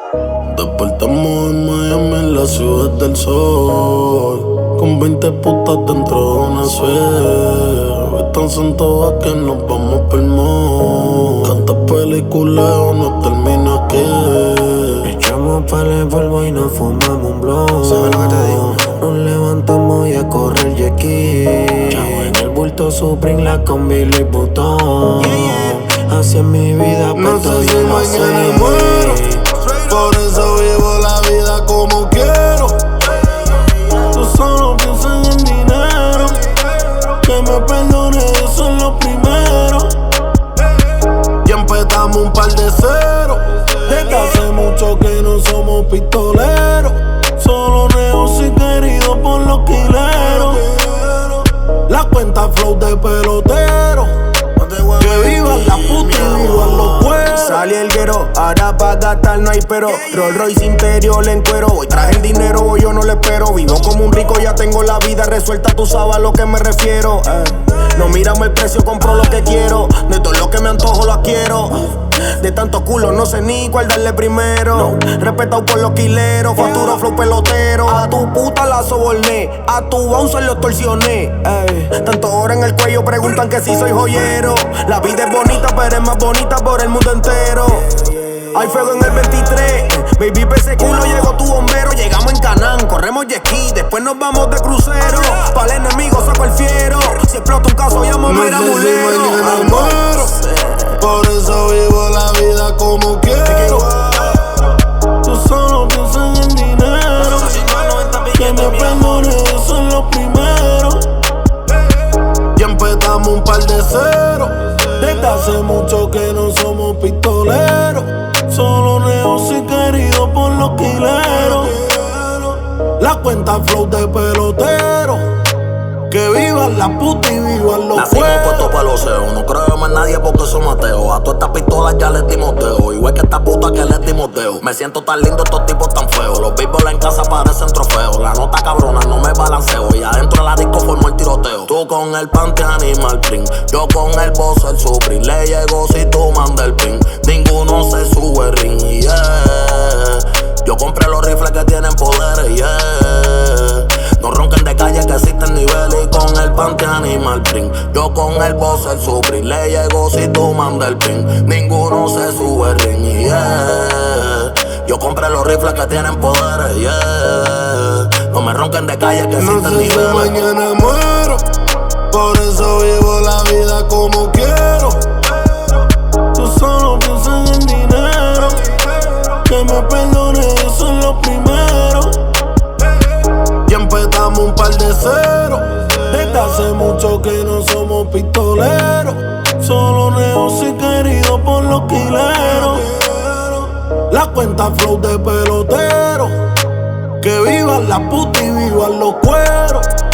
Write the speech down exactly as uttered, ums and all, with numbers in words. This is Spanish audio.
Despertamos en Miami, en la ciudad del sol, con veinte putas dentro de una suerte. Están sentadas que nos vamos pel mall. Tantas películas o no termina aquí. Echamos pa'l el polvo y nos fumamos un blog. ¿Sabes lo que te digo? Nos levantamos y a correr jet ski. Chavo en el bulto Supreme, la combi y botón. Yeah, yeah. Así es mi vida, No pero sé si yo no mañana sé. muero, por eso vivo la vida como quiero. Tú solo piensas en dinero, que me perdone, eso es lo primero. Ya empezamos un par de ceros, desde hace mucho que no somos pistoleros. Solo negocios queridos por los quileros. La cuenta flow de pelotero, que vivan la puta y vivan los cueros. Salí el guero, ahora pa' gastar no hay pero. Rolls Royce interior en cuero. Hoy traje el dinero, hoy yo no lo espero. Vivo como un rico, ya tengo la vida resuelta. Tú sabes a lo que me refiero. eh. No miramos el precio, compro lo que quiero. De todo lo que me antojo lo adquiero. De tantos culos no sé ni cuál darle primero. Respetado por los quileros, facturo flow pelotero. A tu puta la soborné, a tu bouncer lo extorsioné. Ey. Tanto oro en el cuello preguntan que si soy joyero. La vida es bonita, pero es más bonita por el mundo entero. Hay fuego en el veintitrés, baby, pe ese culo llegó tu bombero. Llegamos en Canán, corremos jet ski, después nos vamos de crucero. Para el enemigo saco el fiero, si explota un caso llamo a No mira sé si mulero. mañana muero, por eso vivo la vida como quiero. Tú solo piensas en dinero, que me perdone, eso es lo primero. Ya empezamos un par de ceros, desde hace mucho que no somos pistoleros. Solo negocios queridos por los quileros. La cuenta flow de pelotero, que vivan la puta y vivan los Nacimos cueros. puestos pa' los ceos, no creo en nadie porque son ateos. A todas estas pistolas ya les dimos teo, igual que esta puta que les dimos teo. Me siento tan lindo, estos tipos tan feos. Los béisboles en casa parecen trofeos. La nota cabrona, no me balanceo. Y adentro de la disco formó el tiroteo. Tú con el panty animal print, yo con el boss el Supreme. Le llegó si tú mandas el pin, ninguno se sube el ring, yeah. Yo compré los rifles que tienen poderes, yeah. No ronquen de calle que existen niveles. Y con el panty animal print, yo con el boss el Supreme. Le llegó si tú mandas el pin, ninguno se sube el ring, yeah. Yo compré los rifles que tienen poderes, yeah. No me ronquen de calle que No existen sé si niveles. mañana muero, por eso vivo la vida como quiero. Tú solo piensas en dinero, que me perdone, eso es lo primero. Ya empezamos un par de ceros, desde hace mucho que no somos pistoleros. Solo negocios queridos por los quileros. La cuenta flow de pelotero, que vivan la puta y vivan los cueros.